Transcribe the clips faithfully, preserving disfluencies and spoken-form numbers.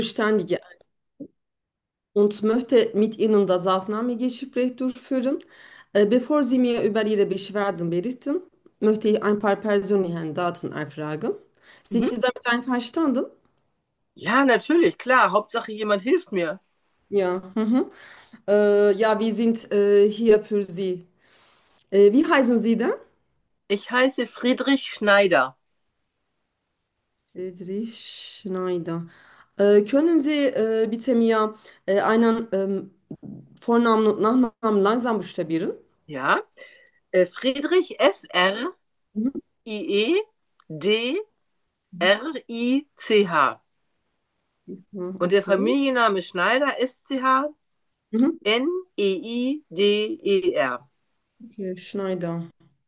Ständige und möchte mit Ihnen das Aufnahmegespräch durchführen. Äh, Bevor Sie mir über Ihre Beschwerden berichten, möchte ich ein paar persönliche Daten erfragen. Sind Mhm. Sie damit einverstanden? Ja, natürlich, klar. Hauptsache jemand hilft mir. Ja. Mhm. Äh, ja, wir sind äh, hier für Sie. Äh, wie heißen Sie denn? Ich heiße Friedrich Schneider. Friedrich Schneider. Äh, können Sie äh, bitte mir äh, einen ähm, Vornamen und Nachnamen langsam buchstabieren? Ja. Äh, Friedrich F R Mhm. I E D R I C H. Ja, Und der okay. Familienname Schneider S C H Mhm. N E I D E R. Okay, Schneider.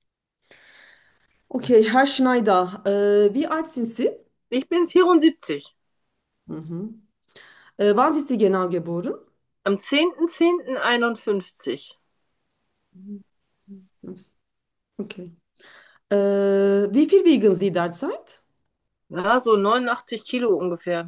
Okay, Herr Schneider, äh, wie alt sind Sie? Ich bin vierundsiebzig. Mhm. Äh, wann sind Sie genau geboren? Am zehnten zehnten einundfünfzig. Mhm. Okay. Äh, wie viel wiegen Sie derzeit? Ja, so neunundachtzig Kilo ungefähr.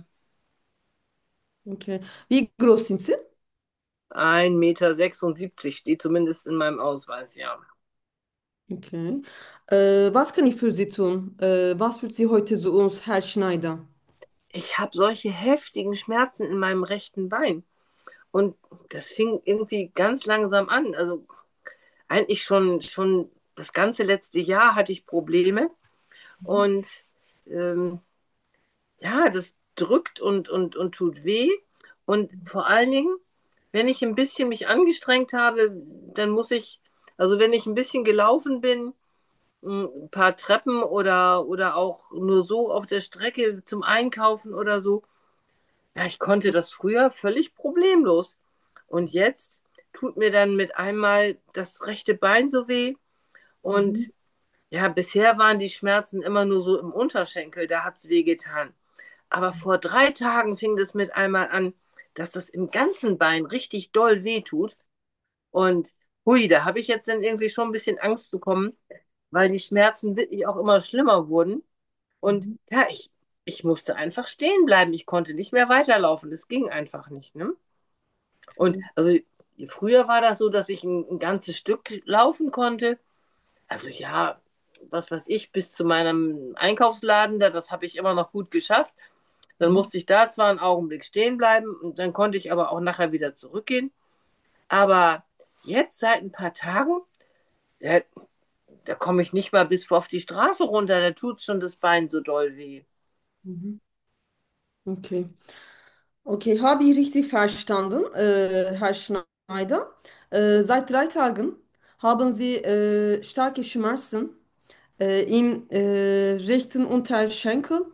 Okay. Wie groß sind Sie? Ein Meter sechsundsiebzig steht zumindest in meinem Ausweis, ja. Okay. Äh, was kann ich für Sie tun? Äh, was führt Sie heute zu uns, Herr Schneider? Ich habe solche heftigen Schmerzen in meinem rechten Bein. Und das fing irgendwie ganz langsam an. Also eigentlich schon, schon das ganze letzte Jahr hatte ich Probleme. Und ähm, ja, das drückt und, und, und tut weh. Und vor allen Dingen, wenn ich ein bisschen mich angestrengt habe, dann muss ich, also wenn ich ein bisschen gelaufen bin, ein paar Treppen oder, oder auch nur so auf der Strecke zum Einkaufen oder so, ja, ich konnte das früher völlig problemlos. Und jetzt tut mir dann mit einmal das rechte Bein so weh. Mhm. Und ja, bisher waren die Schmerzen immer nur so im Unterschenkel, da hat es weh getan. Aber vor drei Tagen fing das mit einmal an, dass das im ganzen Bein richtig doll weh tut. Und hui, da habe ich jetzt dann irgendwie schon ein bisschen Angst bekommen, weil die Schmerzen wirklich auch immer schlimmer wurden. Und Mhm. ja, ich, ich musste einfach stehen bleiben. Ich konnte nicht mehr weiterlaufen. Das ging einfach nicht, ne? Und Okay. also früher war das so, dass ich ein, ein ganzes Stück laufen konnte. Also ja, was weiß ich, bis zu meinem Einkaufsladen da, das habe ich immer noch gut geschafft. Dann Mhm. musste ich da zwar einen Augenblick stehen bleiben und dann konnte ich aber auch nachher wieder zurückgehen. Aber jetzt seit ein paar Tagen, ja, da komme ich nicht mal bis vor auf die Straße runter, da tut schon das Bein so doll weh. Mhm. Okay. Okay, habe ich richtig verstanden, äh, Herr Schneider? Äh, seit drei Tagen haben Sie äh, starke Schmerzen äh, im äh, rechten Unterschenkel,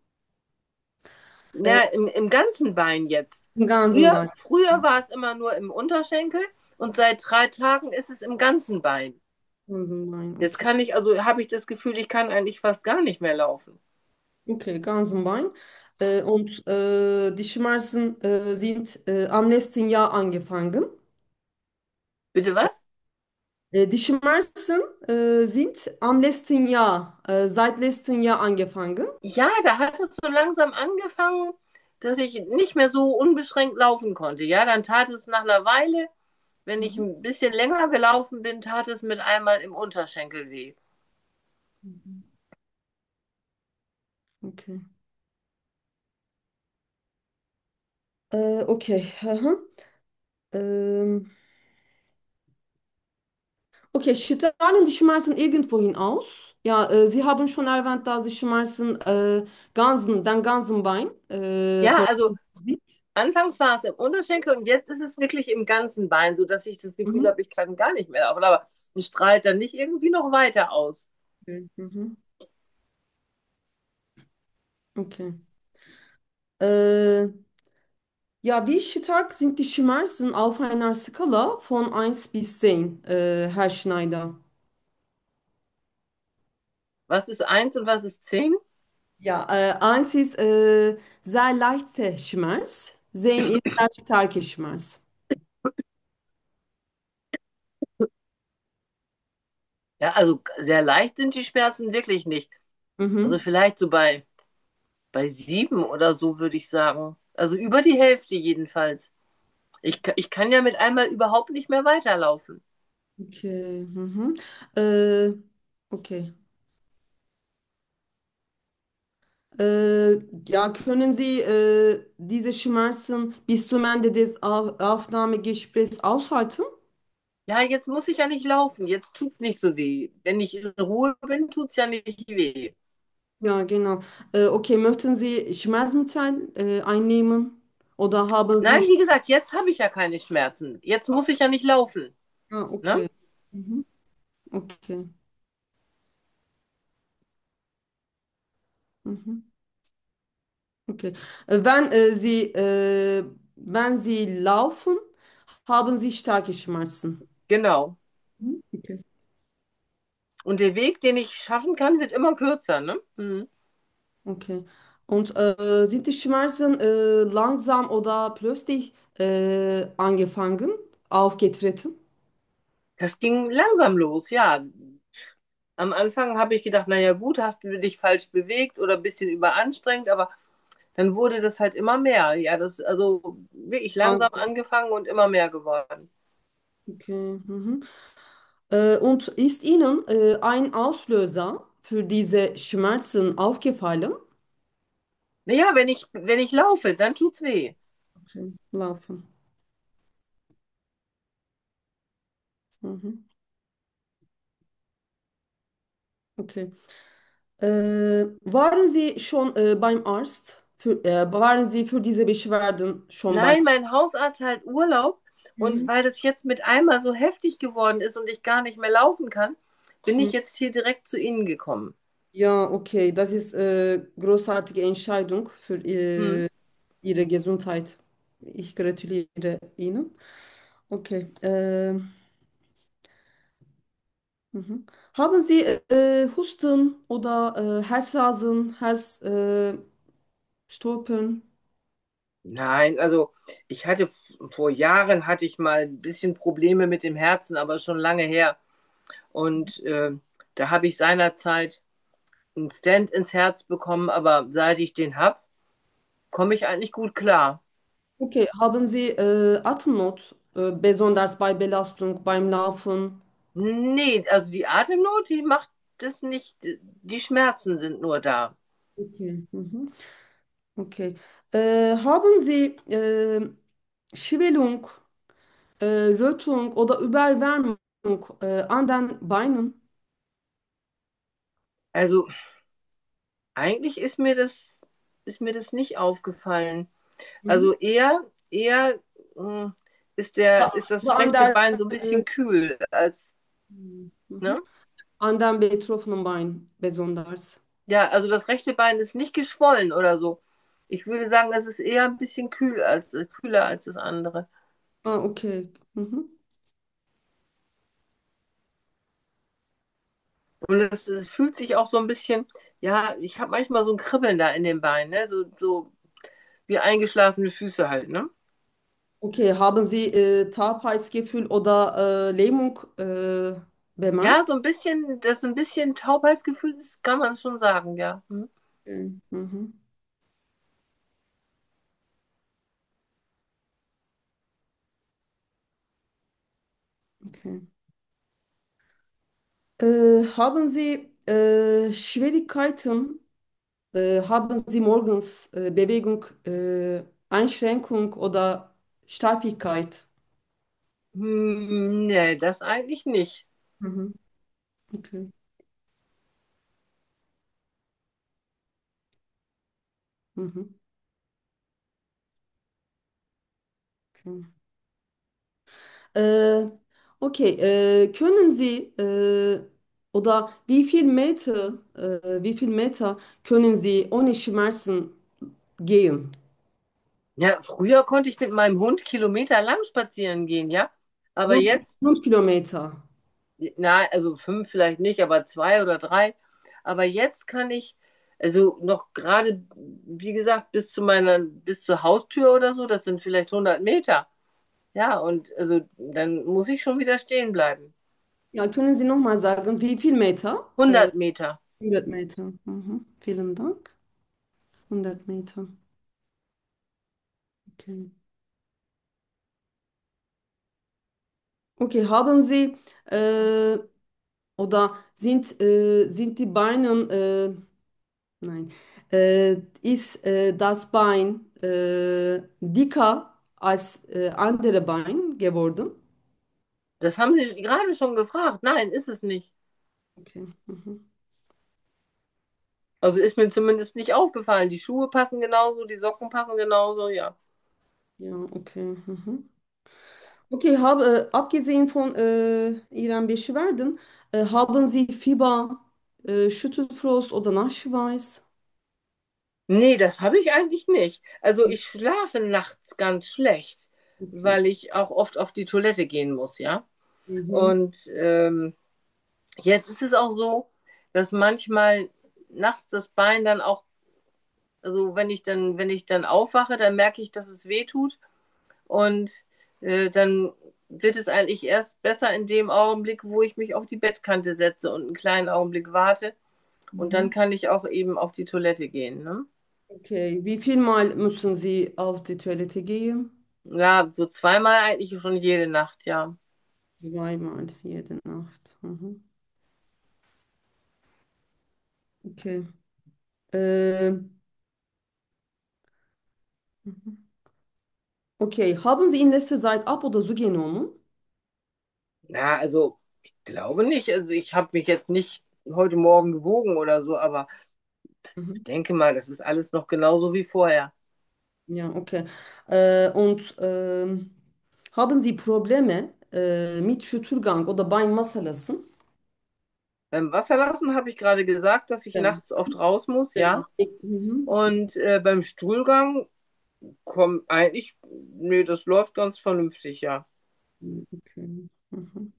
äh, Na, im, im ganzen Bein jetzt. im ganzen Früher, Bein. früher war es immer nur im Unterschenkel und seit drei Tagen ist es im ganzen Bein. Ganzen Bein, Jetzt okay. kann ich, also habe ich das Gefühl, ich kann eigentlich fast gar nicht mehr laufen. Okay, ganzen Bein. Äh, und äh, die Schmerzen äh, sind äh, am letzten Jahr angefangen. Bitte was? Äh, die Schmerzen äh, sind am letzten Jahr, äh, seit letzten Jahr angefangen. Ja, da hat es so langsam angefangen, dass ich nicht mehr so unbeschränkt laufen konnte. Ja, dann tat es nach einer Weile, wenn ich Mhm. ein bisschen länger gelaufen bin, tat es mit einmal im Unterschenkel weh. Mhm. Okay. Äh, okay. Aha. Ähm, okay, strahlen die Schmerzen irgendwohin aus? Ja, äh, Sie haben schon erwähnt, dass die Schmerzen äh, ganzen, den ganzen Bein äh, Ja, vor. also anfangs war es im Unterschenkel und jetzt ist es wirklich im ganzen Bein, so dass ich das Gefühl Mhm. habe, ich kann gar nicht mehr laufen. Aber es strahlt dann nicht irgendwie noch weiter aus. Okay. Mhm. Okay. Äh, ja, wie stark sind die Schmerzen auf einer Skala von eins bis zehn, äh, Herr Schneider? Was ist eins und was ist zehn? Ja, äh, eins ist äh, sehr leichter Schmerz, zehn ist sehr starker Schmerz. Ja, also sehr leicht sind die Schmerzen wirklich nicht. Also Mhm. vielleicht so bei, bei sieben oder so würde ich sagen. Also über die Hälfte jedenfalls. Ich, ka- ich kann ja mit einmal überhaupt nicht mehr weiterlaufen. Okay. Mhm. Äh, okay. Äh, ja, können Sie äh, diese Schmerzen bis zum Ende des Au- Aufnahmegesprächs aushalten? Ja, jetzt muss ich ja nicht laufen. Jetzt tut's nicht so weh. Wenn ich in Ruhe bin, tut's ja nicht weh. Ja, genau. Äh, okay, möchten Sie Schmerzmittel äh, einnehmen oder haben Nein, Sie... wie gesagt, jetzt habe ich ja keine Schmerzen. Jetzt muss ich ja nicht laufen. Ah, Ne? okay. Mhm. Okay. Mhm. Okay. Äh, Wenn äh, Sie, äh, wenn Sie laufen, haben Sie starke Schmerzen. Genau. Mhm. Okay. Und der Weg, den ich schaffen kann, wird immer kürzer. Ne? Mhm. Okay. Und äh, sind die Schmerzen äh, langsam oder plötzlich äh, angefangen, aufgetreten? Das ging langsam los, ja. Am Anfang habe ich gedacht, naja gut, hast du dich falsch bewegt oder ein bisschen überanstrengt, aber dann wurde das halt immer mehr. Ja, das also wirklich langsam Langsam. angefangen und immer mehr geworden. Okay. Mhm. Äh, und ist Ihnen äh, ein Auslöser für diese Schmerzen aufgefallen? Naja, wenn ich, wenn ich laufe, dann tut's weh. Okay. Laufen. Mhm. Okay. Äh, waren Sie schon äh, beim Arzt? Für, äh, waren Sie für diese Beschwerden schon beim Nein, mein Hausarzt hat Urlaub und Mhm. weil das jetzt mit einmal so heftig geworden ist und ich gar nicht mehr laufen kann, bin ich Mhm. jetzt hier direkt zu Ihnen gekommen. Ja, okay, das ist äh, großartige Entscheidung für Hm. äh, Ihre Gesundheit. Ich gratuliere Ihnen. Okay. Äh, mhm. Haben Sie äh, Husten oder äh, Herzrasen, Herzstolpern? Äh, Stolpern? Nein, also ich hatte vor Jahren hatte ich mal ein bisschen Probleme mit dem Herzen, aber schon lange her. Und äh, da habe ich seinerzeit einen Stent ins Herz bekommen, aber seit ich den habe, komme ich eigentlich gut klar. Okay, haben Sie äh, Atemnot, äh, besonders bei Belastung beim Laufen? Nee, also die Atemnot, die macht das nicht. Die Schmerzen sind nur da. Okay. Mhm. Okay. Äh, haben Sie äh, Schwellung, äh, Rötung oder Überwärmung äh, an den Beinen? Also eigentlich ist mir das, ist mir das nicht aufgefallen. Mhm. Also eher, eher mh, ist der, ist das Oder an rechte der, Bein so ein äh, bisschen kühl als, mhm. ne? An den betroffenen Bein besonders. Ja, also das rechte Bein ist nicht geschwollen oder so. Ich würde sagen, es ist eher ein bisschen kühl als, äh, kühler als das andere. Ah, okay. Mhm. Und es, es fühlt sich auch so ein bisschen, ja, ich habe manchmal so ein Kribbeln da in den Beinen, ne? So, so wie eingeschlafene Füße halt, ne? Okay, haben Sie äh, Taubheitsgefühl oder äh, Lähmung äh, Ja, so bemerkt? ein bisschen, das ein bisschen Taubheitsgefühl ist, kann man schon sagen, ja. Hm. Okay. Mhm. Okay. Äh, haben Sie äh, Schwierigkeiten? Äh, haben Sie morgens äh, Bewegung, äh, Einschränkung oder Steifigkeit? Hm, nee, das eigentlich nicht. Mhm. Okay. Mhm. Okay. Äh, okay. Äh, können Sie äh, oder wie viel Meter, äh, wie viel Meter können Sie ohne Schmerzen gehen? Ja, früher konnte ich mit meinem Hund kilometerlang spazieren gehen, ja. Aber Fünf, jetzt, fünf Kilometer. na, also fünf vielleicht nicht, aber zwei oder drei. Aber jetzt kann ich, also noch gerade, wie gesagt, bis zu meiner, bis zur Haustür oder so, das sind vielleicht hundert Meter. Ja, und also dann muss ich schon wieder stehen bleiben. Ja, können Sie nochmal sagen, wie viel Meter? Äh, hundert Meter. hundert Meter. Mhm. Vielen Dank. hundert Meter. Okay. Okay, haben Sie äh, oder sind, äh, sind die Beine, äh, nein, äh, ist äh, das Bein äh, dicker als äh, andere Bein geworden? Das haben Sie gerade schon gefragt. Nein, ist es nicht. Okay. Mhm. Also ist mir zumindest nicht aufgefallen. Die Schuhe passen genauso, die Socken passen genauso, ja. Ja, okay. Mhm. Okay, habe, abgesehen von äh, Ihren Beschwerden, äh, haben Sie Fieber, äh, Schüttelfrost oder Nachtschweiß? Nee, das habe ich eigentlich nicht. Also ich schlafe nachts ganz schlecht, Okay. weil ich auch oft auf die Toilette gehen muss, ja. Mhm. Und ähm, jetzt ist es auch so, dass manchmal nachts das Bein dann auch, also wenn ich dann, wenn ich dann aufwache, dann merke ich, dass es weh tut. Und äh, dann wird es eigentlich erst besser in dem Augenblick, wo ich mich auf die Bettkante setze und einen kleinen Augenblick warte. Und dann Mhm. kann ich auch eben auf die Toilette gehen. Ne? Okay, wie viel Mal müssen Sie auf die Toilette gehen? Ja, so zweimal eigentlich schon jede Nacht, ja. Zweimal jede Nacht. Mhm. Okay. Ähm, okay, haben Sie in letzter Zeit ab oder zugenommen? Ja, also ich glaube nicht. Also ich habe mich jetzt nicht heute Morgen gewogen oder so, aber ich Mhm. denke mal, das ist alles noch genauso wie vorher. Ja, okay. Äh, und ähm, haben Sie Probleme äh, mit Schüttelgang oder Beinmassalasın? Beim Wasserlassen habe ich gerade gesagt, dass ich Ja, nachts oft raus muss, genau. ja. Ich, mhm. Und äh, beim Stuhlgang kommt eigentlich, nee, das läuft ganz vernünftig, ja. Okay. Mhm.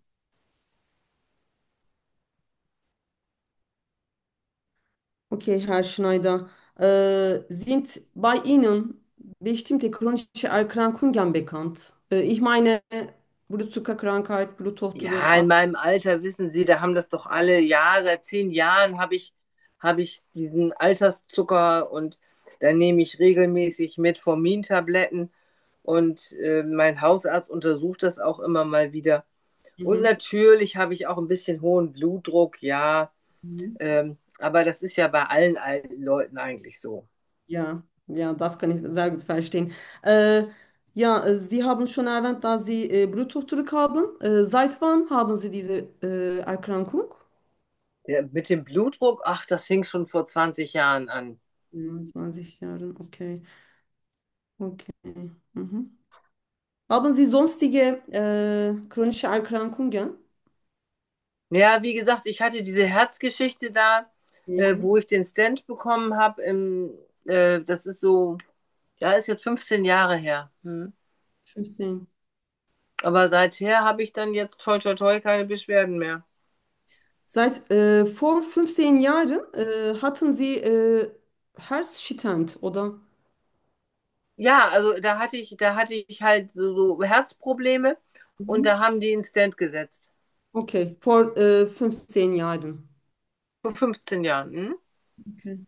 Okay, Herr Schneider. Äh, sind bei Ihnen bestimmte chronische Erkrankungen bekannt? Äh, ich meine Blutzuckerkrankheit, Bluthochdruck. Ja, in meinem Alter wissen Sie, da haben das doch alle. Ja, seit zehn Jahren habe ich, habe ich diesen Alterszucker und da nehme ich regelmäßig Metformin-Tabletten und äh, mein Hausarzt untersucht das auch immer mal wieder. Und Mhm. natürlich habe ich auch ein bisschen hohen Blutdruck, ja, Mhm. ähm, aber das ist ja bei allen alten Leuten eigentlich so. Ja, ja, das kann ich sehr gut verstehen. Äh, ja, äh, Sie haben schon erwähnt, dass Sie äh, Bluthochdruck haben. Äh, seit wann haben Sie diese äh, Erkrankung? Ja, mit dem Blutdruck, ach, das fing schon vor zwanzig Jahren an. Ja, zwanzig Jahren, okay. Okay. Mhm. Haben Sie sonstige äh, chronische Erkrankungen? Ja, wie gesagt, ich hatte diese Herzgeschichte da, äh, Mhm. wo ich den Stent bekommen habe. Im, äh, das ist so, ja, ist jetzt fünfzehn Jahre her. Hm. fünfzehn. Aber seither habe ich dann jetzt toi toi toi keine Beschwerden mehr. Seit äh, vor fünfzehn Jahren äh, hatten Sie äh, Herzstillstand, oder? Ja, also da hatte ich, da hatte ich halt so, so Herzprobleme und Mhm. da haben die einen Stent gesetzt. Okay, vor äh, fünfzehn Jahren. Vor fünfzehn Jahren. Hm? Okay,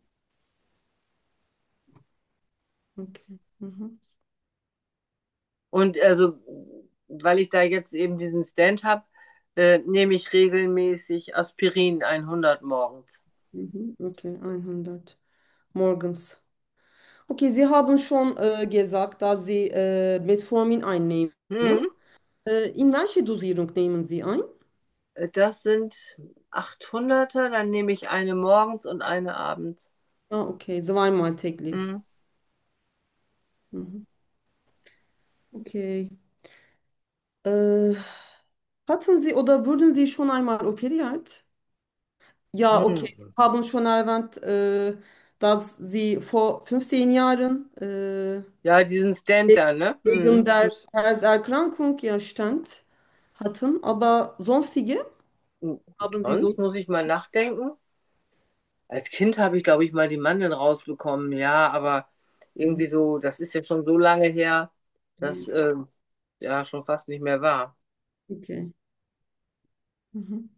okay. Mhm. Und also, weil ich da jetzt eben diesen Stent habe, äh, nehme ich regelmäßig Aspirin hundert morgens. Mhm. Okay, hundert morgens. Okay, Sie haben schon äh, gesagt, dass Sie äh, Metformin einnehmen. Hm. Äh, in welche Dosierung nehmen Sie ein? Das sind achthunderter, dann nehme ich eine morgens und eine abends. Ah, okay, zweimal täglich. Hm. Mhm. Okay. Äh, hatten Sie oder wurden Sie schon einmal operiert? Ja, okay. Hm. Haben schon erwähnt, äh, dass Sie vor fünfzehn Jahren äh, Ja, diesen Stand da, ne? wegen Hm. der Herzerkrankung ja stand hatten, aber sonstige haben Sie Sonst so. muss ich mal nachdenken. Als Kind habe ich, glaube ich, mal die Mandeln rausbekommen, ja, aber irgendwie Mhm. so, das ist jetzt schon so lange her, dass äh, ja schon fast nicht mehr war. Okay. Mhm.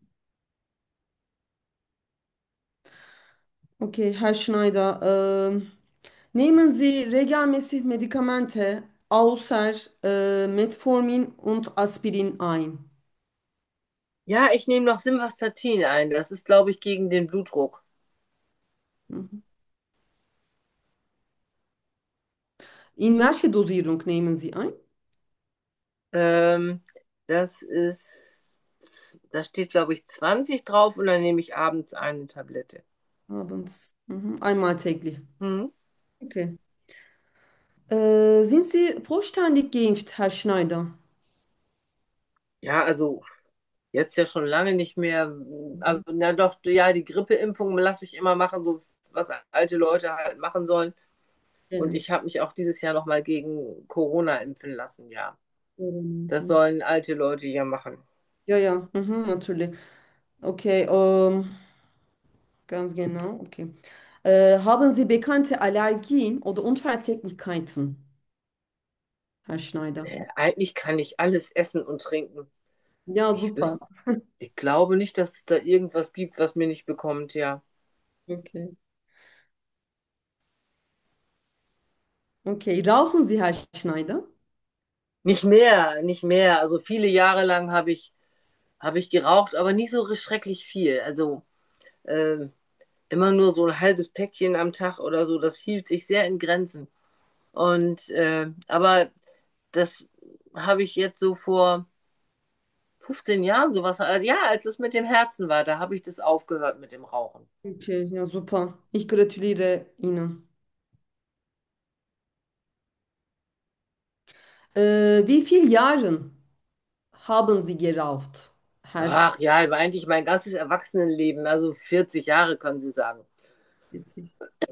Okay, Herr Schneider, ähm, Nehmen Sie regelmäßig Medikamente außer äh, Metformin und Aspirin ein? Ja, ich nehme noch Simvastatin ein. Das ist, glaube ich, gegen den Blutdruck. Mhm. In welche Dosierung nehmen Sie ein? Ähm, das ist, da steht, glaube ich, zwanzig drauf und dann nehme ich abends eine Tablette. Abends. Mhm. Einmal täglich. Hm? Okay. Äh, sind Sie vollständig geimpft, Herr Schneider? Ja, also jetzt ja schon lange nicht mehr. Aber Mhm. na doch, ja, die Grippeimpfung lasse ich immer machen, so was alte Leute halt machen sollen. Und Genau. ich habe mich auch dieses Jahr nochmal gegen Corona impfen lassen, ja. Corona, Das ja. sollen alte Leute ja machen. Ja, ja, mhm, natürlich. Okay, ähm, ganz genau, okay. Äh, haben Sie bekannte Allergien oder Unverträglichkeiten, Herr Schneider? Äh, eigentlich kann ich alles essen und trinken. Ja, Ich super. wüs ich glaube nicht, dass es da irgendwas gibt, was mir nicht bekommt, ja. Okay. Okay, rauchen Sie, Herr Schneider? Nicht mehr, nicht mehr. Also viele Jahre lang habe ich, habe ich geraucht, aber nie so schrecklich viel. Also ähm, immer nur so ein halbes Päckchen am Tag oder so. Das hielt sich sehr in Grenzen. Und äh, aber das habe ich jetzt so vor fünfzehn Jahren sowas. Also ja, als es mit dem Herzen war, da habe ich das aufgehört mit dem Rauchen. Okay, ja, super. Ich gratuliere Ihnen. Äh, wie viele Jahre haben Sie geraucht, Herr Ach ja, aber eigentlich mein ganzes Erwachsenenleben, also vierzig Jahre können Sie sagen. Schneider?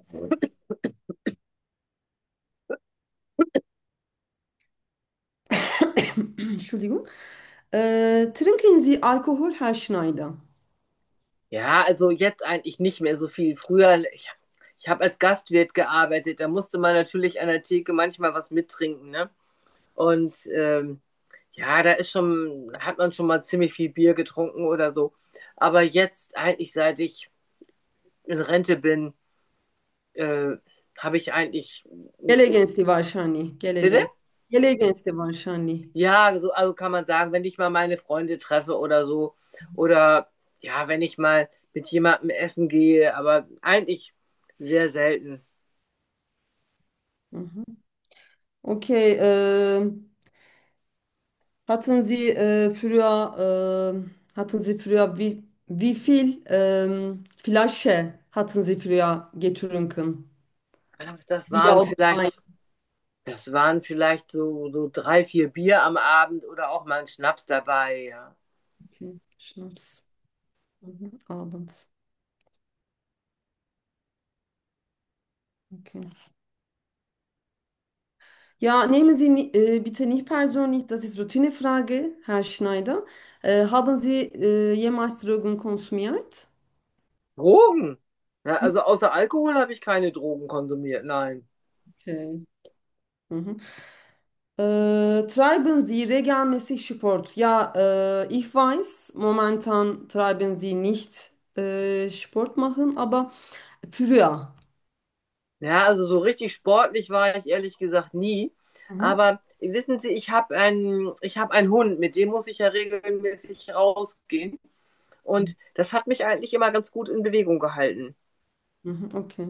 Entschuldigung. Äh, trinken Sie Alkohol, Herr Schneider? Ja, also jetzt eigentlich nicht mehr so viel. Früher, ich, ich habe als Gastwirt gearbeitet, da musste man natürlich an der Theke manchmal was mittrinken, ne? Und ähm, ja, da ist schon, hat man schon mal ziemlich viel Bier getrunken oder so. Aber jetzt eigentlich, seit ich in Rente bin, äh, habe ich eigentlich, Gelegen Sie wahrscheinlich. bitte? Gelegen. Gelegen Sie wahrscheinlich. Ja, so, also kann man sagen, wenn ich mal meine Freunde treffe oder so, oder ja, wenn ich mal mit jemandem essen gehe, aber eigentlich sehr selten. Mhm. Okay, äh, hatten Sie äh, früher, äh, hatten Sie früher, wie, wie viel ähm, Flasche hatten Sie früher getrunken? Ach, das Bier waren oder Wein? vielleicht, das waren vielleicht so, so drei, vier Bier am Abend oder auch mal ein Schnaps dabei, ja. Okay, Schnaps. Mhm. Abends. Okay. Ja, nehmen Sie ni- äh, bitte nicht persönlich, das ist Routinefrage, Herr Schneider. Äh, haben Sie äh, jemals Drogen konsumiert? Drogen? Ja, also außer Alkohol habe ich keine Drogen konsumiert, nein. Okay. Mhm. Äh, treiben Sie regelmäßig Sport? Ja, äh, ich weiß, momentan treiben Sie nicht äh, Sport machen, aber früher. Ja, also so richtig sportlich war ich ehrlich gesagt nie. Mhm. Aber wissen Sie, ich habe einen, ich habe einen Hund, mit dem muss ich ja regelmäßig rausgehen. Und das hat mich eigentlich immer ganz gut in Bewegung gehalten. Mhm, okay.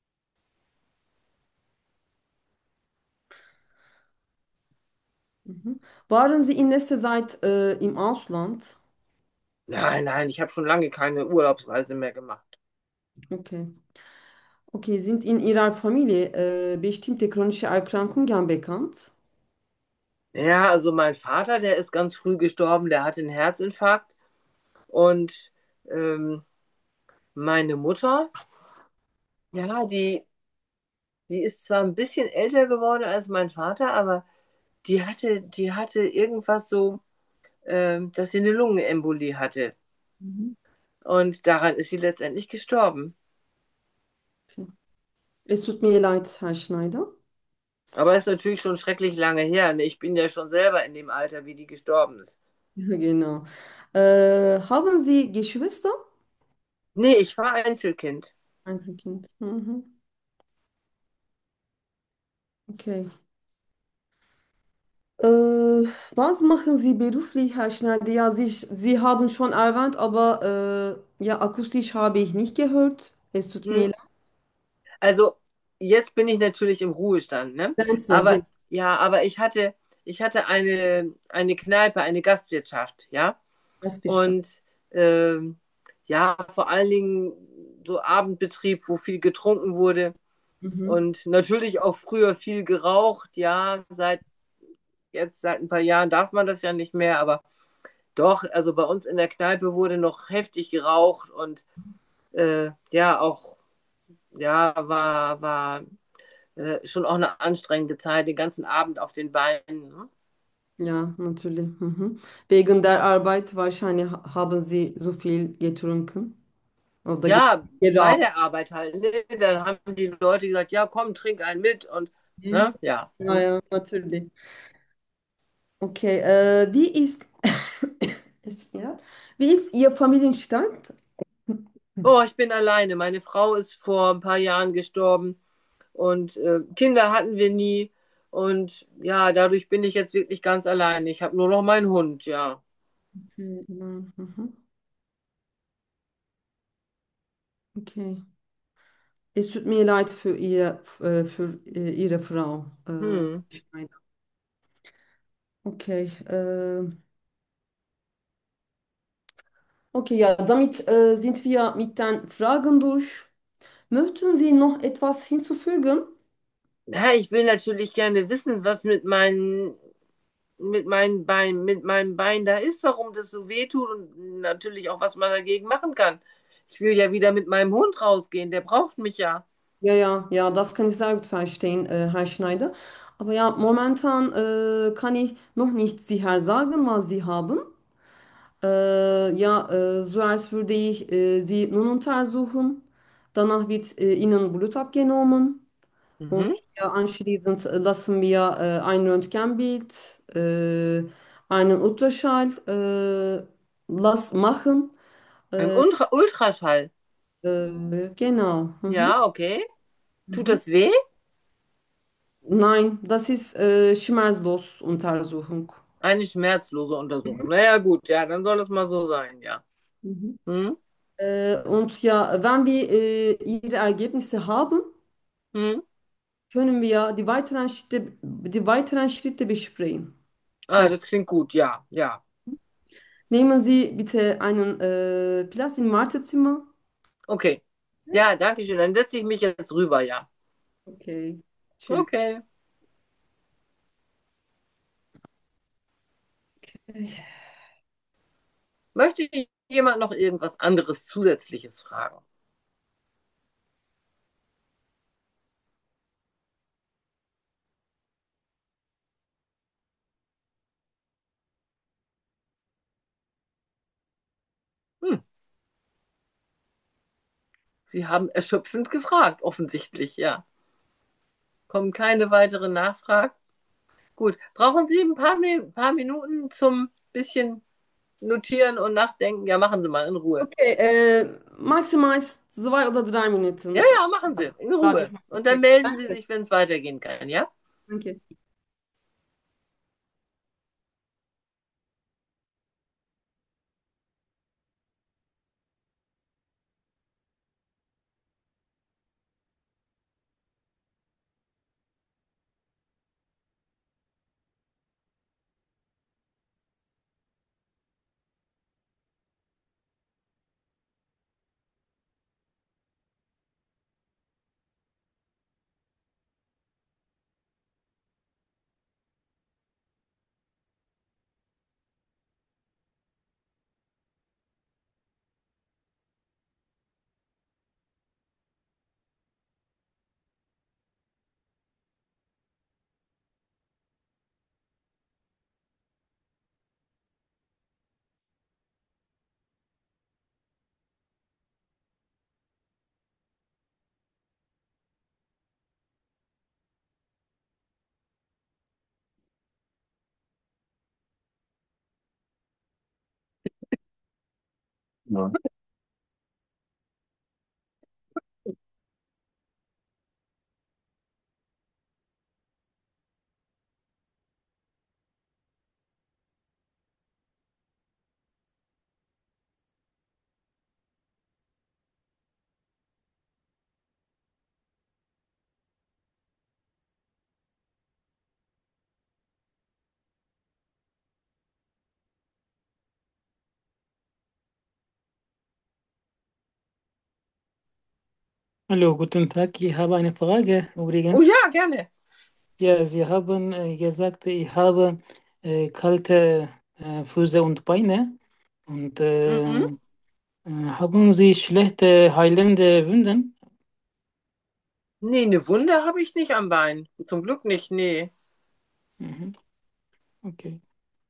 Mhm. Waren Sie in letzter Zeit äh, im Ausland? Nein, nein, ich habe schon lange keine Urlaubsreise mehr gemacht. Okay. Okay, sind in Ihrer Familie äh, bestimmte chronische Erkrankungen bekannt? Ja, also mein Vater, der ist ganz früh gestorben, der hatte einen Herzinfarkt. Und ähm, meine Mutter, ja, die, die ist zwar ein bisschen älter geworden als mein Vater, aber die hatte, die hatte irgendwas so, ähm, dass sie eine Lungenembolie hatte. Mhm. Und daran ist sie letztendlich gestorben. Okay. Es tut mir leid, Herr Schneider. Aber ist natürlich schon schrecklich lange her. Ne? Ich bin ja schon selber in dem Alter, wie die gestorben ist. Ja, genau. Äh, haben Sie Geschwister? Nee, ich war Einzelkind. Einzelkind. Mhm. Okay. Äh, Was machen Sie beruflich, Herr Schneider? Ja, Sie, Sie haben schon erwähnt, aber äh, ja, akustisch habe ich nicht gehört. Es tut mir Hm? leid. Also jetzt bin ich natürlich im Ruhestand, ne? Rentner, Aber genau. ja, aber ich hatte, ich hatte eine, eine Kneipe, eine Gastwirtschaft, ja. Das bestimmt. Und ähm, ja, vor allen Dingen so Abendbetrieb, wo viel getrunken wurde Mhm. und natürlich auch früher viel geraucht, ja. Seit jetzt, seit ein paar Jahren darf man das ja nicht mehr, aber doch, also bei uns in der Kneipe wurde noch heftig geraucht und äh, ja, auch, ja, war, war äh, schon auch eine anstrengende Zeit, den ganzen Abend auf den Beinen. Ne? Ja, natürlich. Mhm. Wegen der Arbeit wahrscheinlich ha- haben Sie so viel getrunken oder ge- Ja, bei geraucht. der Arbeit halt. Ne? Dann haben die Leute gesagt, ja, komm, trink einen mit und Mhm. ne, ja. Ja, Hm. ja, natürlich. Okay, äh, wie ist, es tut mir leid. Wie ist Ihr Familienstand? Oh, ich bin alleine. Meine Frau ist vor ein paar Jahren gestorben und äh, Kinder hatten wir nie. Und ja, dadurch bin ich jetzt wirklich ganz alleine. Ich habe nur noch meinen Hund, ja. Okay, nein, mhm. Okay. Es tut mir leid für ihr, äh, für äh, Ihre Frau. Äh, Hm. Schneider. Okay. Äh, okay, ja, damit äh, sind wir mit den Fragen durch. Möchten Sie noch etwas hinzufügen? Ja, ich will natürlich gerne wissen, was mit meinen, mit meinen Beinen, mit meinem Bein da ist, warum das so weh tut und natürlich auch, was man dagegen machen kann. Ich will ja wieder mit meinem Hund rausgehen, der braucht mich ja. Ja, ja, ja, das kann ich sehr gut verstehen, äh, Herr Schneider. Aber ja, momentan äh, kann ich noch nicht sicher sagen, was Sie haben. Äh, ja, äh, zuerst würde ich äh, Sie nun untersuchen. Danach wird äh, Ihnen Blut abgenommen. Und Mhm. ja, anschließend äh, lassen wir äh, ein Röntgenbild, äh, einen Ultraschall äh, las machen. Ein Äh, Ultra Ultraschall. äh, genau. Mhm. Ja, okay. Tut Mhm. das weh? Nein, das ist äh, schmerzlos Untersuchung. Eine schmerzlose Untersuchung. Mhm. Naja, gut, ja, dann soll es mal so sein, ja. Mhm. Hm? Äh, und ja, wenn wir äh, Ihre Ergebnisse haben, Hm? können wir die weiteren Schritte, die weiteren Schritte besprechen. Ah, Herr, das klingt gut, ja, ja. nehmen Sie bitte einen äh, Platz im Wartezimmer. Okay. Ja, danke schön. Dann setze ich mich jetzt rüber, ja. Okay, tschüss. Okay. Möchte jemand noch irgendwas anderes Zusätzliches fragen? Hm. Sie haben erschöpfend gefragt, offensichtlich, ja. Kommen keine weiteren Nachfragen? Gut. Brauchen Sie ein paar, Mi- paar Minuten zum bisschen notieren und nachdenken? Ja, machen Sie mal in Ruhe. Okay, äh, maximal zwei oder drei Ja, Minuten. ja, machen Sie in Sage ich Ruhe. mal. Und dann Okay, melden Sie danke. sich, wenn es weitergehen kann, ja? Danke. Ja. Hallo, guten Tag. Ich habe eine Frage Oh übrigens. ja, gerne. Ja, Sie haben äh, gesagt, ich habe äh, kalte äh, Füße und Beine. Und äh, Mhm. äh, haben Sie schlechte heilende Wunden? Nee, eine Wunde habe ich nicht am Bein. Zum Glück nicht, nee. Mhm. Okay.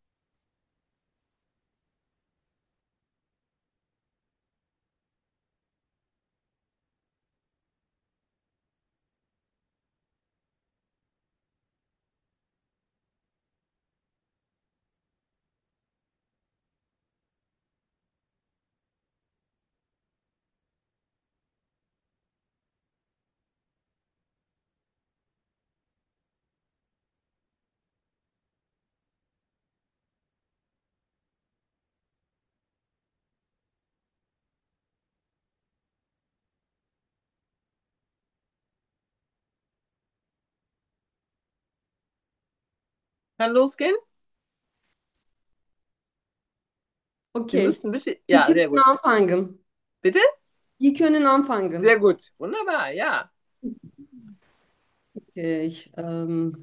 Kann losgehen? Sie Okay. müssten bitte. Sie Ja, sehr können gut. anfangen. Bitte? Sie können Sehr anfangen. gut. Wunderbar, ja. Okay, ich, ähm,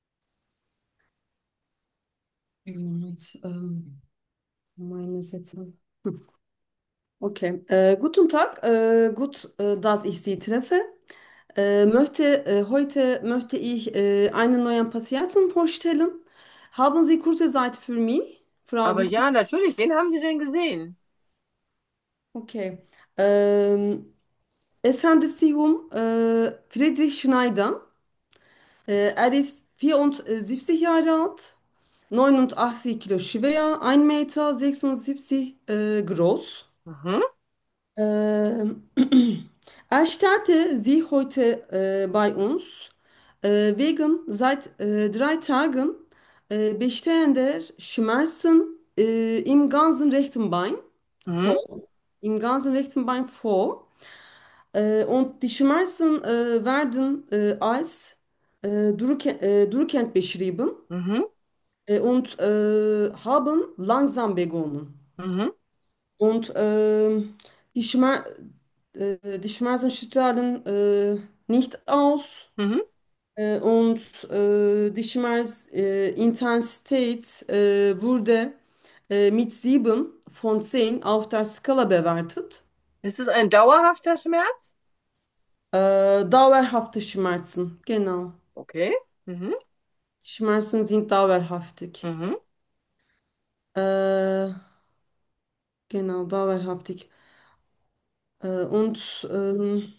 Moment, ähm, meine Sätze. Hm. Okay, äh, guten Tag. Äh, gut, äh, dass ich Sie treffe. Äh, möchte, äh, heute möchte ich äh, einen neuen Patienten vorstellen. Haben Sie kurze Zeit für mich, Frau Aber Wittmann? ja, natürlich. Wen haben Sie denn gesehen? Okay. Ähm, es handelt sich um äh, Friedrich Schneider. Äh, er ist vierundsiebzig Jahre alt, neunundachtzig Kilo schwer, ein Meter sechsundsiebzig äh, groß. Mhm. Ähm, er startete sie heute äh, bei uns äh, wegen seit äh, drei Tagen äh, bestehender Schmerzen äh, im ganzen rechten Bein Mhm. vor, im ganzen rechten Bein vor. Äh, und die Schmerzen äh, werden äh, als äh, Durchgehend, äh, durchgehend beschrieben Mhm. äh, und äh, haben langsam begonnen. Mhm. Und ähm, die Schmer äh, die Schmerzen strahlen äh, nicht aus Mhm. äh, und äh, die Schmerzintensität äh, wurde äh, mit sieben von zehn auf der Skala bewertet. Ist es ein dauerhafter Schmerz? Äh, dauerhafte Schmerzen, genau. Okay. Mhm. Die Schmerzen sind dauerhaftig. Mhm. Äh, genau, dauerhaftig. Äh, und ähm,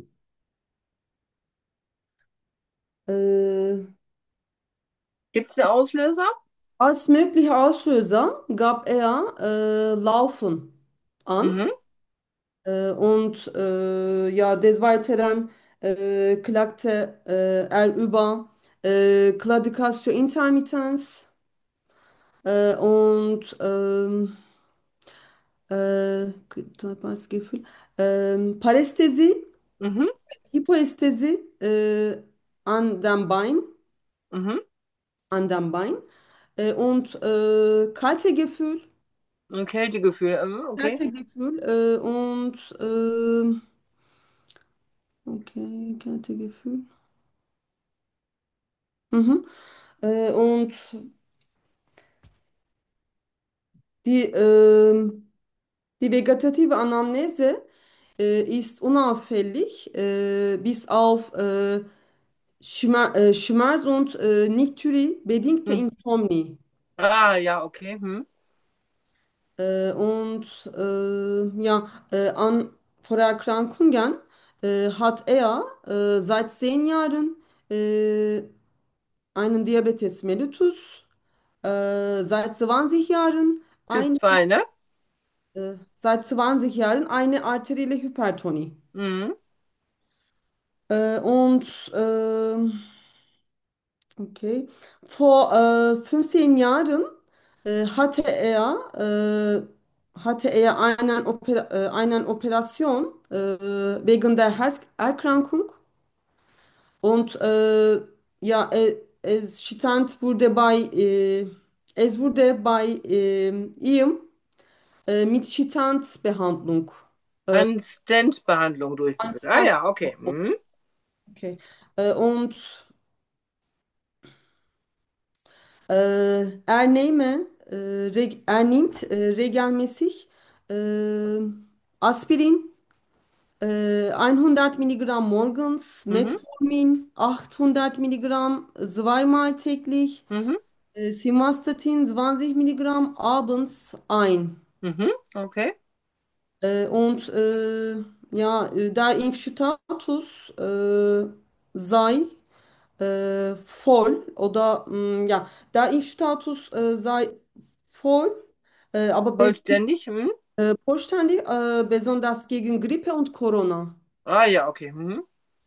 äh, Gibt es einen Auslöser? als möglicher Auslöser gab er äh, Laufen an. Mhm. Äh, und äh, ja, des Weiteren äh, klagte äh, er über äh, Claudication intermittens äh, und ähm, äh, was Gefühl, ähm, Parästhesie, Mhm. Hypoästhesie äh, an dem Bein, Mhm. an dem Bein äh, und äh, Kältegefühl, Ein Kältegefühl. Mhm. Okay. Kältegefühl äh, und äh, okay, Kältegefühl. Mhm. Äh, und die, ähm, die vegetative Anamnese äh, ist unauffällig, äh, bis auf äh, Schmer äh, Schmerz und äh, Nicturie bedingte Hm. Insomnie. Ah, ja, okay. Hm. Äh, und äh, ja, äh, an Vorerkrankungen äh, hat er äh, seit zehn Jahren äh, einen Diabetes mellitus, äh, seit zwanzig Jahren Typ eine, zwei, ne? äh, seit zwanzig Jahren eine arterielle Hypertonie. Mhm. Äh, und ähm, okay, vor äh, fünfzehn Jahren äh, hatte er, äh, hatte er einen Oper äh, eine Operation äh, wegen der Herzerkrankung und äh, ja, äh, es stand wurde bei äh, es wurde bei äh, ihm äh, mit Schitantbehandlung Eine Stent-Behandlung Ein durchgeführt. Ah Stent. ja, okay. Mhm. Okay. Äh, und äh, er nehme, äh, reg, er nimmt äh, regelmäßig äh, Aspirin, äh, hundert Milligramm morgens, Mhm. Metformin achthundert Milligramm zweimal täglich, Mhm. äh, Simvastatin zwanzig Milligramm abends ein. Mhm. Okay. Äh, und äh, ja, äh, der Impfstatus äh, sei äh, voll oder mh, ja, der Impfstatus äh, sei voll, äh, aber bes Vollständig? Mhm. äh, vollständig, äh, besonders gegen Grippe und Corona. Ah ja, okay. Mhm.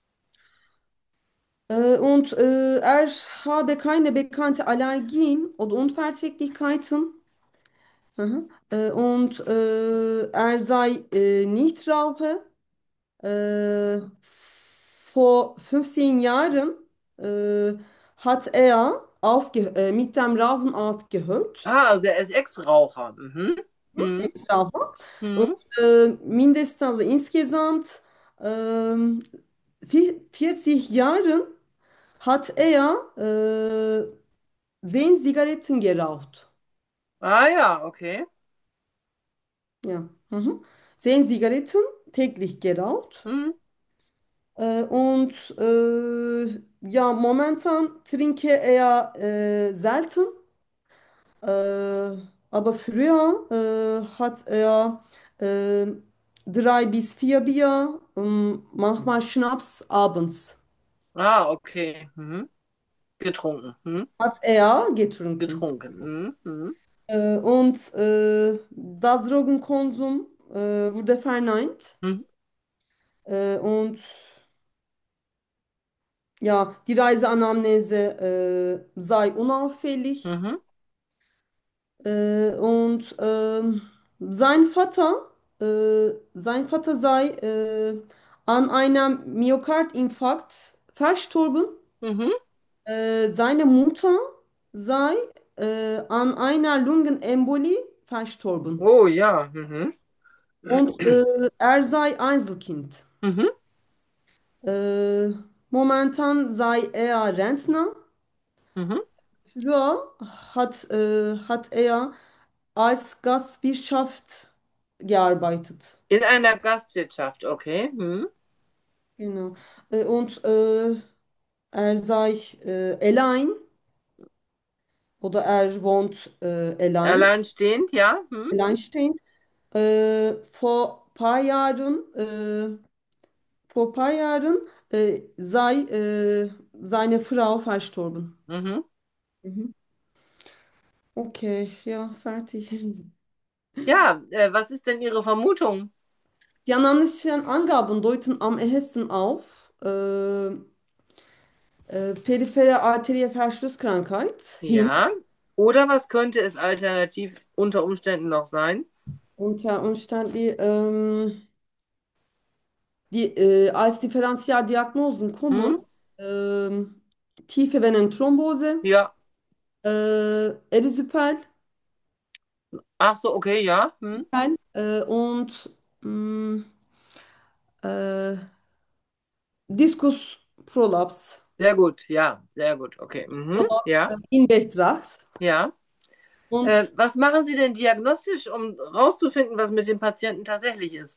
Äh, und äh, er habe keine bekannte Allergien oder Unverträglichkeiten. Aha. Äh, und äh, er sei äh, nicht Raucher. Äh, vor fünfzehn Jahren äh, hat er aufge äh, mit dem Rauchen aufgehört. Ah, also er ist Ex-Raucher. Mhm. Hm, Mhm. Ex-Raucher. Und Mhm. äh, mindestens also insgesamt ähm, vi- vierzig Jahren hat er äh, zehn Zigaretten geraucht. Ah ja, okay. Ja. Mhm. zehn Zigaretten täglich geraucht. Mhm. Äh, und äh, ja, momentan trinke er äh, selten, äh, aber früher äh, hat er äh, drei bis vier Bier, ähm, manchmal Schnaps abends, Ah, okay. Mhm. Getrunken. Mhm. hat er getrunken. Getrunken. Mhm. Mhm. Äh, und äh, der Drogenkonsum äh, wurde verneint. Mhm. Äh, und ja, die Reiseanamnese äh, sei unauffällig. Mhm. Äh, und ähm, sein Vater, äh, sein Vater sei äh, an einem Myokardinfarkt verstorben. Mhm. Äh, seine Mutter sei äh, an einer Lungenembolie verstorben. Oh ja. Mhm. Und äh, er sei Einzelkind. Mhm. Äh, momentan sei er Rentner. Mhm. Früher hat, äh, hat er als Gastwirtschaft gearbeitet. In einer Gastwirtschaft, okay. Mhm. Genau. Äh, Und äh, er sei äh, allein oder er wohnt äh, allein, Alleinstehend, ja. Mhm. alleinstehend. Äh, vor paar Jahren, äh, vor paar Jahren äh, sei äh, seine Frau verstorben. Mhm. Mhm. Okay, ja, fertig. Ja, äh, was ist denn Ihre Vermutung? Die analytischen Angaben deuten am ehesten auf äh, äh, periphere Arterieverschlusskrankheit hin. Ja. Oder was könnte es alternativ unter Umständen noch sein? Unter Umständen ähm, die, äh, als Differentialdiagnosen Hm? kommen ähm, tiefe Venenthrombose, Ja. äh, Erysypel Ach so, okay, ja. Hm? äh, und mh, äh, Diskusprolaps. Sehr gut, ja, sehr gut, okay. Mhm. Prolaps Ja, äh, in Betracht. ja. Äh, Und was machen Sie denn diagnostisch, um rauszufinden, was mit dem Patienten tatsächlich ist?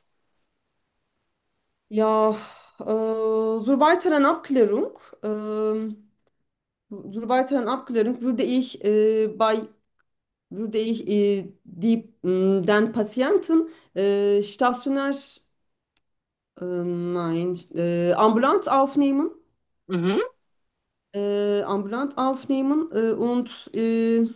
ja, äh, zur weiteren Abklärung, ähm, zur weiteren Abklärung würde ich äh, bei würde ich äh, die, mh, den Patienten äh, stationär, äh, nein, äh, ambulant aufnehmen, Mhm. äh, ambulant aufnehmen äh, und äh,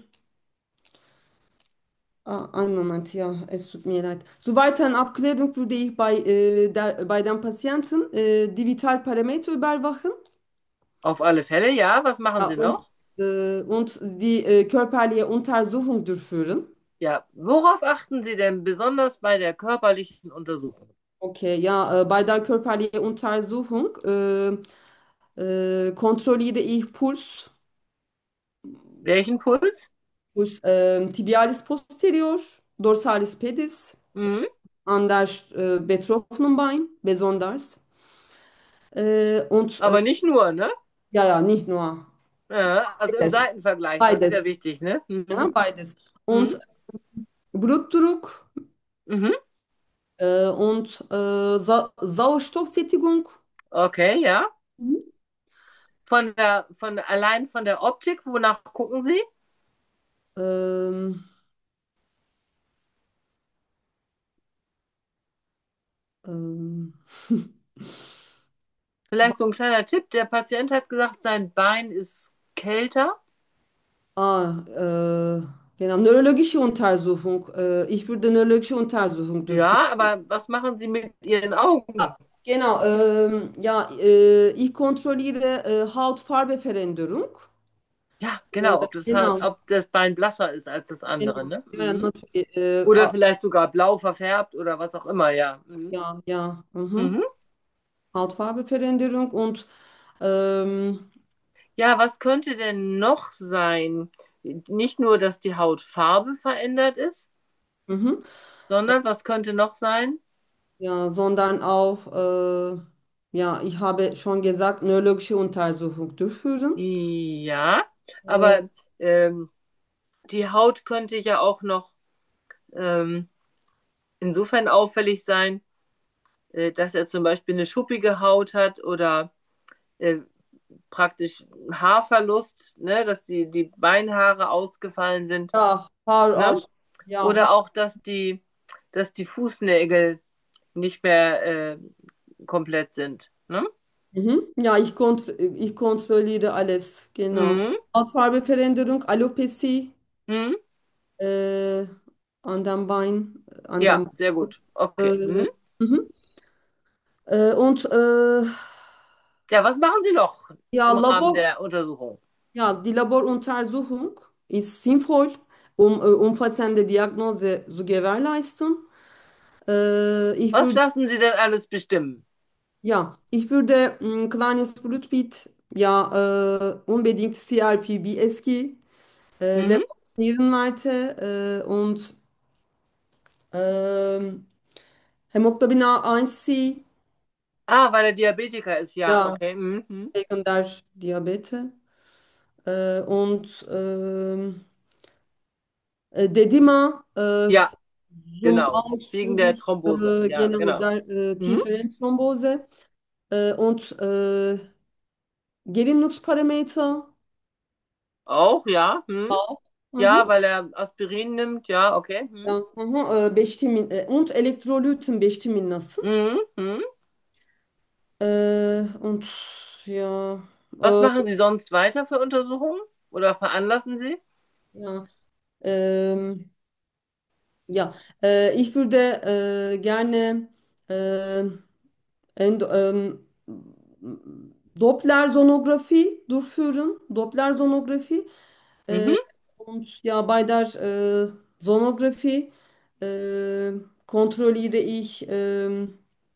ah, einen Moment, ja, es tut mir leid. Zur weiteren Abklärung würde ich bei, äh, der, bei den Patienten äh, die Vitalparameter überwachen. Auf alle Fälle, ja. Was machen Ja, Sie und, noch? äh, und die äh, körperliche Untersuchung durchführen. Ja, worauf achten Sie denn besonders bei der körperlichen Untersuchung? Okay, ja, äh, bei der körperlichen Untersuchung äh, äh, kontrolliere ich Puls, Welchen Puls? Puls ähm, tibialis posterior, dorsalis pedis, Mhm. an der äh, betroffenen Bein, besonders. Äh, und äh, Aber nicht nur, ne? ja, ja, nicht nur Ja, also im beides. Seitenvergleich, das ist ja Beides. wichtig, ne? Ja, Mhm. beides. Und Mhm. Blutdruck Mhm. äh, und äh, Sa Sauerstoffsättigung. Okay, ja. Mhm. Von der, von allein von der Optik, wonach gucken Sie? Ähm, ähm, Vielleicht so ein kleiner Tipp. Der Patient hat gesagt, sein Bein ist kälter. ah, äh, genau, neurologische Untersuchung. Äh, ich würde neurologische Untersuchung durchführen. Ja, aber was machen Sie mit Ihren Augen? Genau, ähm, ja, äh, ich kontrolliere äh, Hautfarbeveränderung. Ja, Äh, genau, ob das, Ha- genau, ob das Bein blasser ist als das andere, genau. ne? Ja, ja, Mhm. natürlich. Äh, Oder ah, vielleicht sogar blau verfärbt oder was auch immer, ja. Mhm. ja, ja. Mhm. Mhm. Hautfarbeveränderung und ähm, Ja, was könnte denn noch sein? Nicht nur, dass die Hautfarbe verändert ist, mhm. sondern was könnte noch sein? Ja, sondern auch, äh, ja, ich habe schon gesagt, neurologische Untersuchung durchführen. Ja, Äh, aber ähm, die Haut könnte ja auch noch ähm, insofern auffällig sein, äh, dass er zum Beispiel eine schuppige Haut hat oder äh, praktisch Haarverlust, ne, dass die, die Beinhaare ausgefallen sind, ja, Haar ne? aus, ja, Oder Haar. auch, dass die, dass die Fußnägel nicht mehr äh, komplett sind, ne? Mhm. Ja, ich, kont ich kontrolliere alles, genau. Mhm. Hautfarbeveränderung, Alopecia, Mhm. äh, an dem Bein, an Ja, dem, sehr gut. Okay. äh, Mhm. mhm. Äh, und äh, Ja, was machen Sie noch ja, im Rahmen Labor, der Untersuchung? ja, die Laboruntersuchung ist sinnvoll, um äh, umfassende Diagnose zu gewährleisten. Äh, ich Was würde, lassen Sie denn alles bestimmen? ja, ich würde ein kleines Blutbild, ja, äh, unbedingt C R P, B S G, äh, Mhm. Leber- Nierenwerte äh, und ähm, Hämoglobin A eins C, Ah, weil er Diabetiker ist, ja, ja, okay. Mhm. Mhm. wegen der Diabetes. Äh, und ähm, äh, Dedima, äh, Ja, zum genau. Wegen der Ausschluss, Thrombose. äh, Ja, genau genau. der äh, Mhm. Tiervenenthrombose äh, und äh, Gerinnungsparameter Auch, ja. Mhm. auch. Ja, Mhm. weil er Aspirin nimmt, ja, okay. Mhm. Ja, mhm. Äh, Bestimin, äh, und Elektrolyten bestimmen lassen. Mhm. Mhm. Äh, und ja, Was äh, machen Sie sonst weiter für Untersuchungen? Oder veranlassen Sie? ja, ähm, ja, äh, ich würde äh, gerne äh, Endo, ähm, Dopplersonographie durchführen. Dopplersonographie. Äh, Mhm. und ja, bei der äh, Sonographie äh, kontrolliere ich, ähm,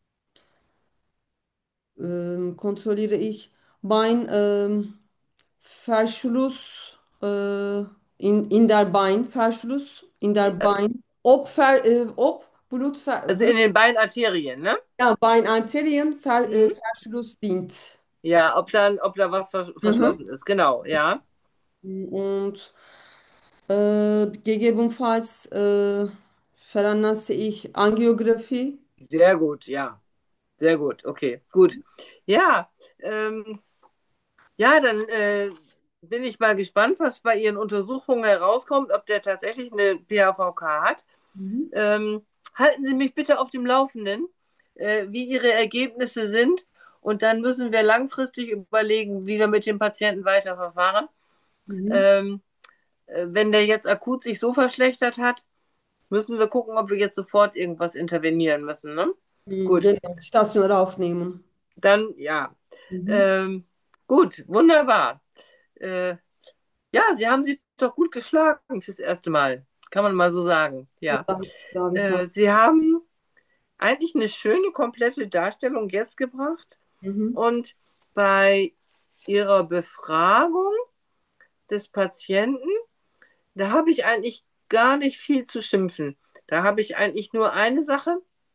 ähm, kontrolliere ich Bein, ähm, Verschluss äh, in, in der Bein, Verschluss in der Bein, ob, Ver, äh, ob Blut, Also Blut, in den Beinarterien, ne? ja, Beinarterien, Ver, äh, Mhm. Verschluss dient. Ja, ob dann, ob da was vers Mhm. verschlossen ist, genau, ja. Und äh, gegebenenfalls äh, veranlasse ich Angiografie. Sehr gut, ja. Sehr gut, okay, gut. Ja, ähm, ja, dann äh, bin ich mal gespannt, was bei Ihren Untersuchungen herauskommt, ob der tatsächlich eine P H V K hat. Mhm. Ähm, halten Sie mich bitte auf dem Laufenden, äh, wie Ihre Ergebnisse sind. Und dann müssen wir langfristig überlegen, wie wir mit dem Patienten weiterverfahren. Mhm. Ähm, äh, wenn der jetzt akut sich so verschlechtert hat, müssen wir gucken, ob wir jetzt sofort irgendwas intervenieren müssen. Ne? Mhm, Gut, genau, stationär aufnehmen. dann ja. Mhm. Ähm, gut, wunderbar. Äh, ja, Sie haben sich doch gut geschlagen fürs erste Mal. Kann man mal so sagen. Ja, Ja. danke, David. Äh, Sie haben eigentlich eine schöne, komplette Darstellung jetzt gebracht. Mhm. Und bei Ihrer Befragung des Patienten, da habe ich eigentlich gar nicht viel zu schimpfen. Da habe ich eigentlich nur eine Sache.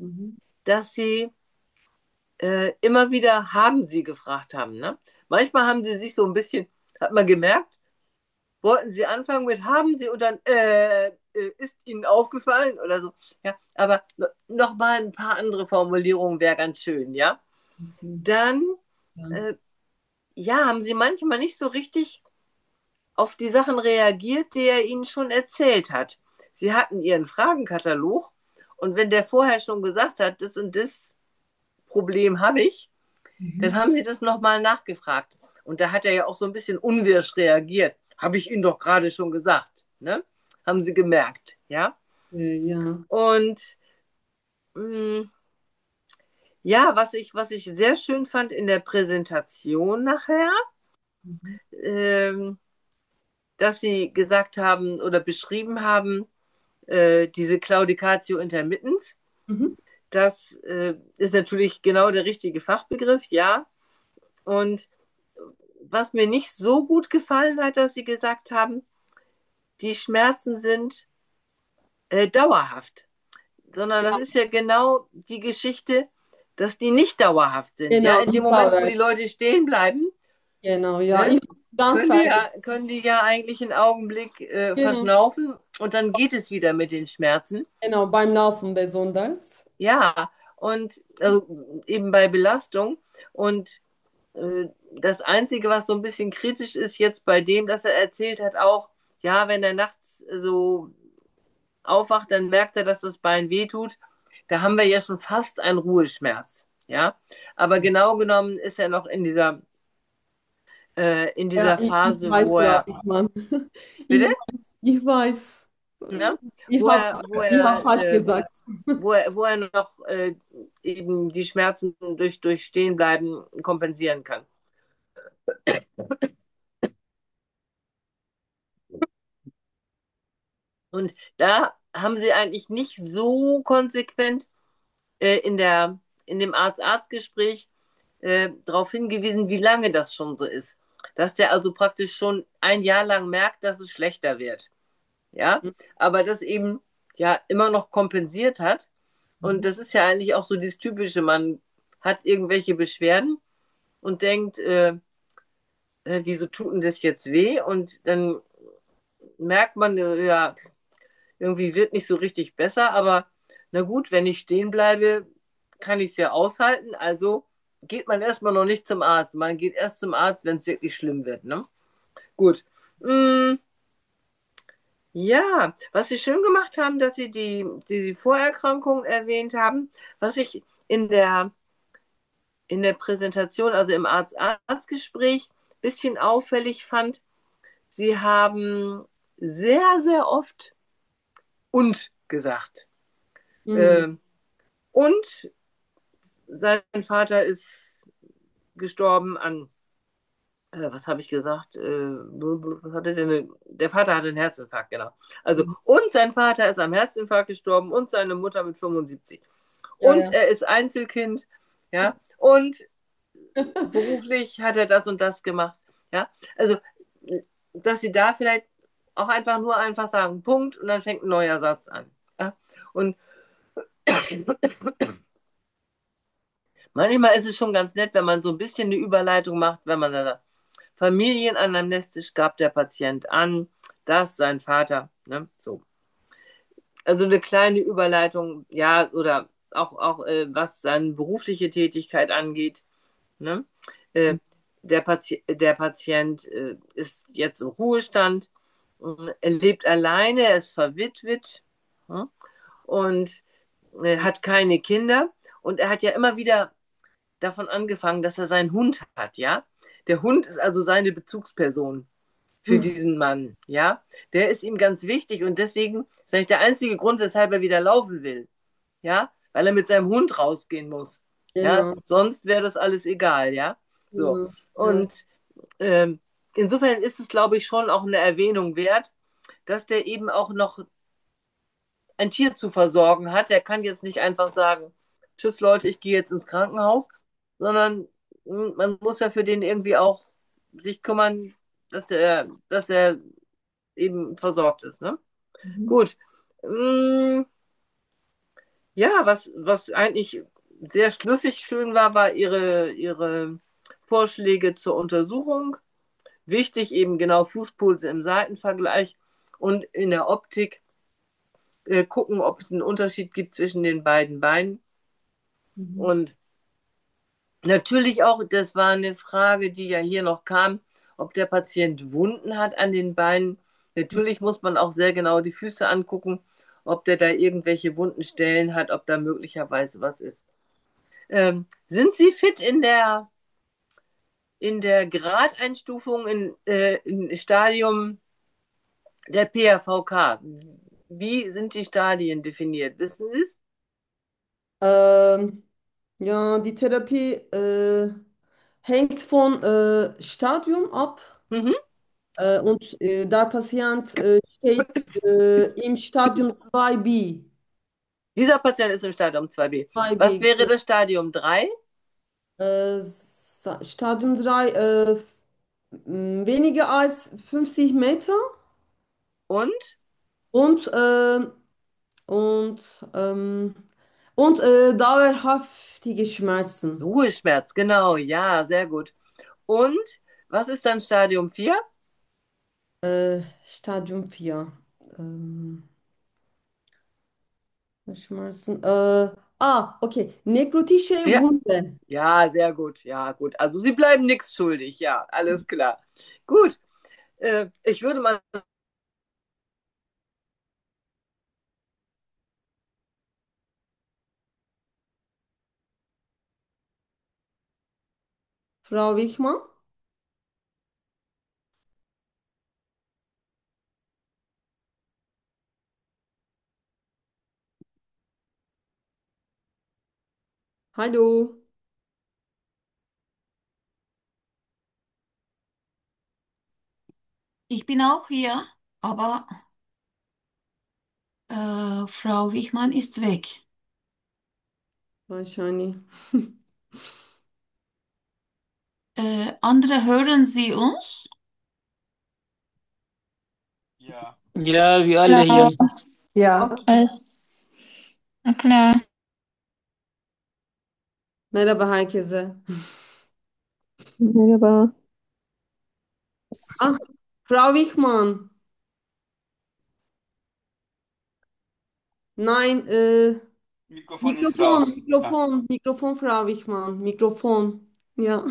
Mhm. dass sie äh, immer wieder haben sie gefragt haben. Ne? Manchmal haben sie sich so ein bisschen, hat man gemerkt, wollten sie anfangen mit haben sie und dann äh, äh, ist ihnen aufgefallen oder so. Ja, aber no, noch mal ein paar andere Formulierungen wäre ganz schön, ja. Okay. Dann, Ja. äh, ja, haben sie manchmal nicht so richtig auf die Sachen reagiert, die er ihnen schon erzählt hat. Sie hatten ihren Fragenkatalog und wenn der vorher schon gesagt hat, das und das Problem habe ich, dann Mhm. haben sie das nochmal nachgefragt. Und da hat er ja auch so ein bisschen unwirsch reagiert. Habe ich Ihnen doch gerade schon gesagt. Ne? Haben sie gemerkt. Ja. Äh, ja. Und mh, ja, was ich, was ich sehr schön fand in der Präsentation nachher, Mhm. ähm, dass sie gesagt haben oder beschrieben haben, äh, diese Claudicatio intermittens. Mhm. Das äh, ist natürlich genau der richtige Fachbegriff, ja. Und was mir nicht so gut gefallen hat, dass sie gesagt haben, die Schmerzen sind äh, dauerhaft, sondern das ist ja genau die Geschichte, dass die nicht dauerhaft sind. Ja, Genau, in dem nicht Moment, wo die Dauer. Leute stehen bleiben, Genau, ja. ne, Ich habe ganz können die vergessen. ja, können die ja eigentlich einen Augenblick äh, Genau. verschnaufen und dann geht es wieder mit den Schmerzen. Genau, beim Laufen besonders. Ja, und also eben bei Belastung. Und äh, das Einzige, was so ein bisschen kritisch ist jetzt bei dem, dass er erzählt hat, auch, ja, wenn er nachts so aufwacht, dann merkt er, dass das Bein wehtut. Da haben wir ja schon fast einen Ruheschmerz. Ja, aber genau genommen ist er noch in dieser, äh, in Ja, dieser ich, ich Phase, weiß, wo er, glaube ich, Mann. Ich bitte? weiß, ich weiß. Ne? Ich Wo habe er, wo ich hab er, falsch äh, gesagt. wo er, wo er noch äh, eben die Schmerzen durch, durch Stehenbleiben kompensieren kann. Und da haben sie eigentlich nicht so konsequent äh, in der, in dem Arzt-Arzt-Gespräch äh, darauf hingewiesen, wie lange das schon so ist. Dass der also praktisch schon ein Jahr lang merkt, dass es schlechter wird. Ja, aber das eben ja immer noch kompensiert hat. Und Mhm. das ist ja eigentlich auch so das Typische. Man hat irgendwelche Beschwerden und denkt, äh, äh, wieso tut denn das jetzt weh? Und dann merkt man, äh, ja, irgendwie wird nicht so richtig besser, aber na gut, wenn ich stehen bleibe, kann ich es ja aushalten. Also geht man erstmal noch nicht zum Arzt. Man geht erst zum Arzt, wenn es wirklich schlimm wird. Ne? Gut. Mm, ja, was Sie schön gemacht haben, dass Sie die, die Vorerkrankung erwähnt haben, was ich in der, in der Präsentation, also im Arzt-Arzt-Gespräch, ein bisschen auffällig fand, Sie haben sehr, sehr oft und gesagt. Mhm. Ähm, und sein Vater ist gestorben an, äh, was habe ich gesagt? Äh, was hatte denn? Der Vater hatte einen Herzinfarkt, genau. Also, Mhm. und sein Vater ist am Herzinfarkt gestorben und seine Mutter mit fünfundsiebzig. Ja, Und ja. er ist Einzelkind, ja. Und beruflich hat er das und das gemacht, ja. Also, dass sie da vielleicht auch einfach nur einfach sagen, Punkt, und dann fängt ein neuer Satz an. Ja? Und manchmal ist es schon ganz nett, wenn man so ein bisschen eine Überleitung macht, wenn man da familienanamnestisch gab der Patient an, dass sein Vater, ne, so. Also eine kleine Überleitung, ja, oder auch, auch äh, was seine berufliche Tätigkeit angeht, ne. Äh, der, Pati der Patient äh, ist jetzt im Ruhestand, äh, er lebt alleine, er ist verwitwet, ne, und äh, hat keine Kinder. Und er hat ja immer wieder davon angefangen, dass er seinen Hund hat, ja. Der Hund ist also seine Bezugsperson für Mhm. diesen Mann, ja. Der ist ihm ganz wichtig und deswegen ist eigentlich der einzige Grund, weshalb er wieder laufen will, ja, weil er mit seinem Hund rausgehen muss, ja. Genau, Sonst wäre das alles egal, ja. So. genau. Ja. Und ähm, insofern ist es, glaube ich, schon auch eine Erwähnung wert, dass der eben auch noch ein Tier zu versorgen hat. Er kann jetzt nicht einfach sagen, tschüss Leute, ich gehe jetzt ins Krankenhaus, sondern hm, man muss ja für den irgendwie auch sich kümmern, dass der, dass er eben versorgt ist. Ne? Mhm. Gut. Hm, Ja, was, was eigentlich sehr schlüssig schön war, war ihre, ihre Vorschläge zur Untersuchung. Wichtig eben genau Fußpulse im Seitenvergleich und in der Optik äh, gucken, ob es einen Unterschied gibt zwischen den beiden Beinen. Mhm. Und natürlich auch, das war eine Frage, die ja hier noch kam, ob der Patient Wunden hat an den Beinen. Natürlich muss man auch sehr genau die Füße angucken, ob der da irgendwelche wunden Stellen hat, ob da möglicherweise was ist. Ähm, sind Sie fit in der, in der Gradeinstufung in, äh, in Stadium der P A V K? Wie sind die Stadien definiert? Wissen Sie es? Ähm, ja, die Therapie äh, hängt von äh, Stadium ab. Mhm. Äh, und äh, der Patient äh, steht äh, im Stadium zwei b. Dieser Patient ist im Stadium zwei B. zwei Was b. wäre das Stadium drei? Äh, Sa- Stadium drei äh, f- m, weniger als fünfzig Meter Und und, äh, und, ähm, und äh, dauerhaftige Schmerzen. Ruheschmerz, genau, ja, sehr gut. Und was ist dann Stadium vier? Äh, Stadium vier. Ähm, Schmerzen. Äh, ah, okay. Nekrotische Ja, Wunde. ja, sehr gut, ja, gut. Also Sie bleiben nichts schuldig, ja, alles klar. Gut, äh, ich würde mal, Frau Wichmann? Hallo. Ich bin auch hier, aber äh, Frau Wichmann ist weg. Wahrscheinlich. Äh, andere hören Sie uns? Ja, wir alle Klar, hier. Ja. Okay. alles, na klar. Merhaba herkese. Merhaba. Ah, Frau Wichmann. Nein, äh, Mikrofon ist Mikrofon, raus. Ah. Mikrofon, Mikrofon, Frau Wichmann, Mikrofon. Ja.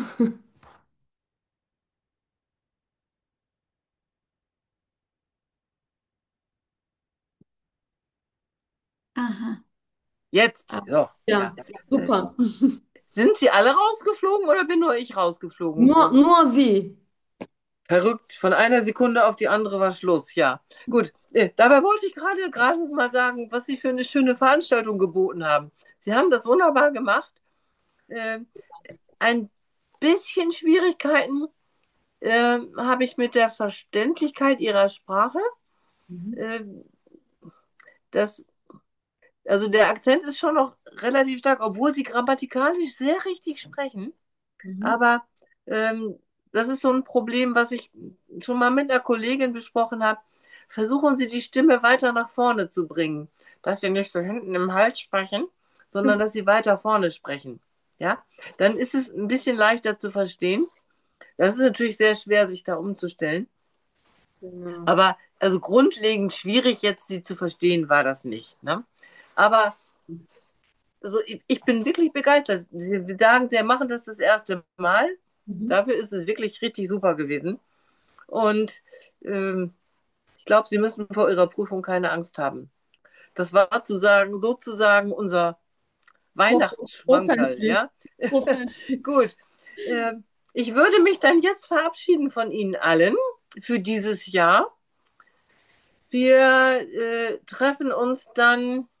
Aha. jetzt, Ah, so, ja. Ja, Äh, super. Sind Sie alle rausgeflogen oder bin nur ich rausgeflogen? Nur, nur Sie. Verrückt, von einer Sekunde auf die andere war Schluss, ja. Gut, äh, dabei wollte ich gerade gerade mal sagen, was Sie für eine schöne Veranstaltung geboten haben. Sie haben das wunderbar gemacht. Äh, ein bisschen Schwierigkeiten äh, habe ich mit der Verständlichkeit Ihrer Sprache. Mhm. Äh, das, also der Akzent ist schon noch relativ stark, obwohl Sie grammatikalisch sehr richtig sprechen. Mhm. Aber ähm, das ist so ein Problem, was ich schon mal mit einer Kollegin besprochen habe. Versuchen Sie die Stimme weiter nach vorne zu bringen, dass Sie nicht so hinten im Hals sprechen, sondern dass Sie weiter vorne sprechen. Ja, dann ist es ein bisschen leichter zu verstehen. Das ist natürlich sehr schwer, sich da umzustellen. Genau. Aber also grundlegend schwierig, jetzt sie zu verstehen, war das nicht. Ne? Aber also ich, ich bin wirklich begeistert. Sie sagen, Sie machen das das erste Mal. Mhm. Dafür ist es wirklich richtig super gewesen. Und ähm, ich glaube, Sie müssen vor Ihrer Prüfung keine Angst haben. Das war zu sagen, sozusagen unser Hoffen- Weihnachtsschmankerl, Hoffentlich. ja? Hoffentlich. Gut. Ähm, ich würde mich dann jetzt verabschieden von Ihnen allen für dieses Jahr. Wir äh, treffen uns dann